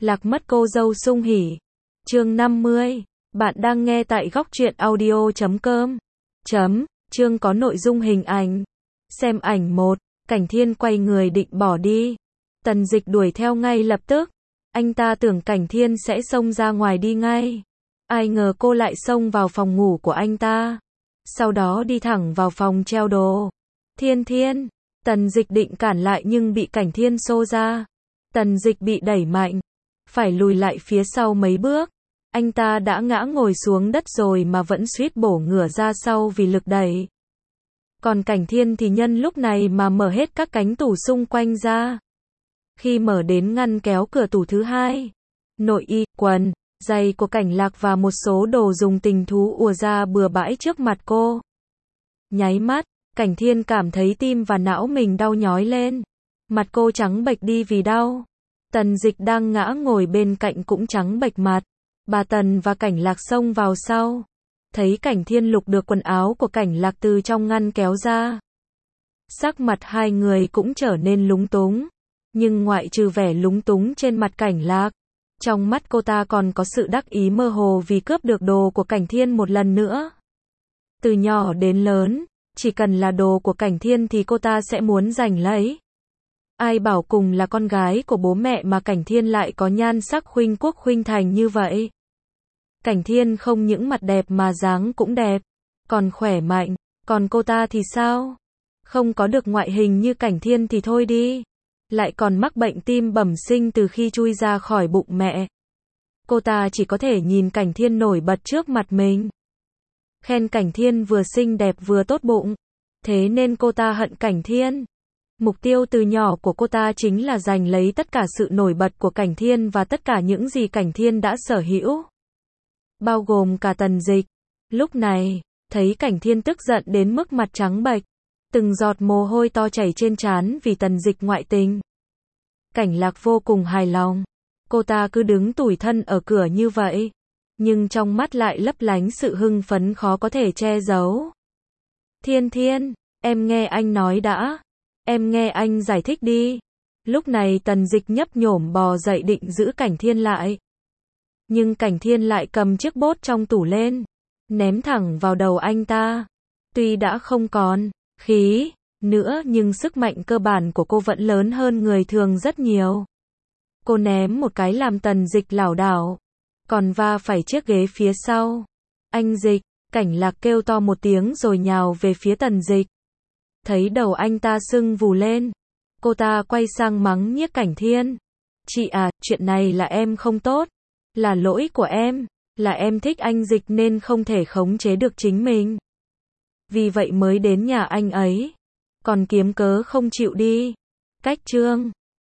Lạc mất cô dâu sung hỉ. Chương 50. Bạn đang nghe tại góc truyện audio.com. Chương có nội dung hình ảnh. Xem ảnh 1. Cảnh Thiên quay người định bỏ đi. Tần Dịch đuổi theo ngay lập tức. Anh ta tưởng Cảnh Thiên sẽ xông ra ngoài đi ngay. Ai ngờ cô lại xông vào phòng ngủ của anh ta. Sau đó đi thẳng vào phòng treo đồ. Thiên. Tần Dịch định cản lại nhưng bị Cảnh Thiên xô ra. Tần Dịch bị đẩy mạnh. Phải lùi lại phía sau mấy bước. Anh ta đã ngã ngồi xuống đất rồi mà vẫn suýt bổ ngửa ra sau vì lực đẩy. Còn Cảnh Thiên thì nhân lúc này mà mở hết các cánh tủ xung quanh ra. Khi mở đến ngăn kéo cửa tủ thứ hai, nội y, quần, giày của Cảnh Lạc và một số đồ dùng tình thú ùa ra bừa bãi trước mặt cô. Nháy mắt, Cảnh Thiên cảm thấy tim và não mình đau nhói lên. Mặt cô trắng bệch đi vì đau. Tần Dịch đang ngã ngồi bên cạnh cũng trắng bệch mặt. Bà Tần và Cảnh Lạc xông vào sau. Thấy Cảnh Thiên lục được quần áo của Cảnh Lạc từ trong ngăn kéo ra. Sắc mặt hai người cũng trở nên lúng túng. Nhưng ngoại trừ vẻ lúng túng trên mặt Cảnh Lạc, trong mắt cô ta còn có sự đắc ý mơ hồ vì cướp được đồ của Cảnh Thiên một lần nữa. Từ nhỏ đến lớn, chỉ cần là đồ của Cảnh Thiên thì cô ta sẽ muốn giành lấy. Ai bảo cùng là con gái của bố mẹ mà Cảnh Thiên lại có nhan sắc khuynh quốc khuynh thành như vậy. Cảnh Thiên không những mặt đẹp mà dáng cũng đẹp, còn khỏe mạnh, còn cô ta thì sao? Không có được ngoại hình như Cảnh Thiên thì thôi đi, lại còn mắc bệnh tim bẩm sinh từ khi chui ra khỏi bụng mẹ. Cô ta chỉ có thể nhìn Cảnh Thiên nổi bật trước mặt mình. Khen Cảnh Thiên vừa xinh đẹp vừa tốt bụng, thế nên cô ta hận Cảnh Thiên. Mục tiêu từ nhỏ của cô ta chính là giành lấy tất cả sự nổi bật của Cảnh Thiên và tất cả những gì Cảnh Thiên đã sở hữu. Bao gồm cả Tần Dịch. Lúc này, thấy Cảnh Thiên tức giận đến mức mặt trắng bệch, từng giọt mồ hôi to chảy trên trán vì Tần Dịch ngoại tình. Cảnh Lạc vô cùng hài lòng. Cô ta cứ đứng tủi thân ở cửa như vậy, nhưng trong mắt lại lấp lánh sự hưng phấn khó có thể che giấu. Thiên, em nghe anh nói đã. Em nghe anh giải thích đi. Lúc này Tần Dịch nhấp nhổm bò dậy định giữ Cảnh Thiên lại. Nhưng Cảnh Thiên lại cầm chiếc bốt trong tủ lên, ném thẳng vào đầu anh ta. Tuy đã không còn khí nữa nhưng sức mạnh cơ bản của cô vẫn lớn hơn người thường rất nhiều. Cô ném một cái làm Tần Dịch lảo đảo, còn va phải chiếc ghế phía sau. Anh Dịch, Cảnh Lạc kêu to một tiếng rồi nhào về phía Tần Dịch. Thấy đầu anh ta sưng vù lên, cô ta quay sang mắng nhiếc Cảnh Thiên. Chị à, chuyện này là em không tốt, là lỗi của em, là em thích anh Dịch nên không thể khống chế được chính mình. Vì vậy mới đến nhà anh ấy, còn kiếm cớ không chịu đi. Cách chương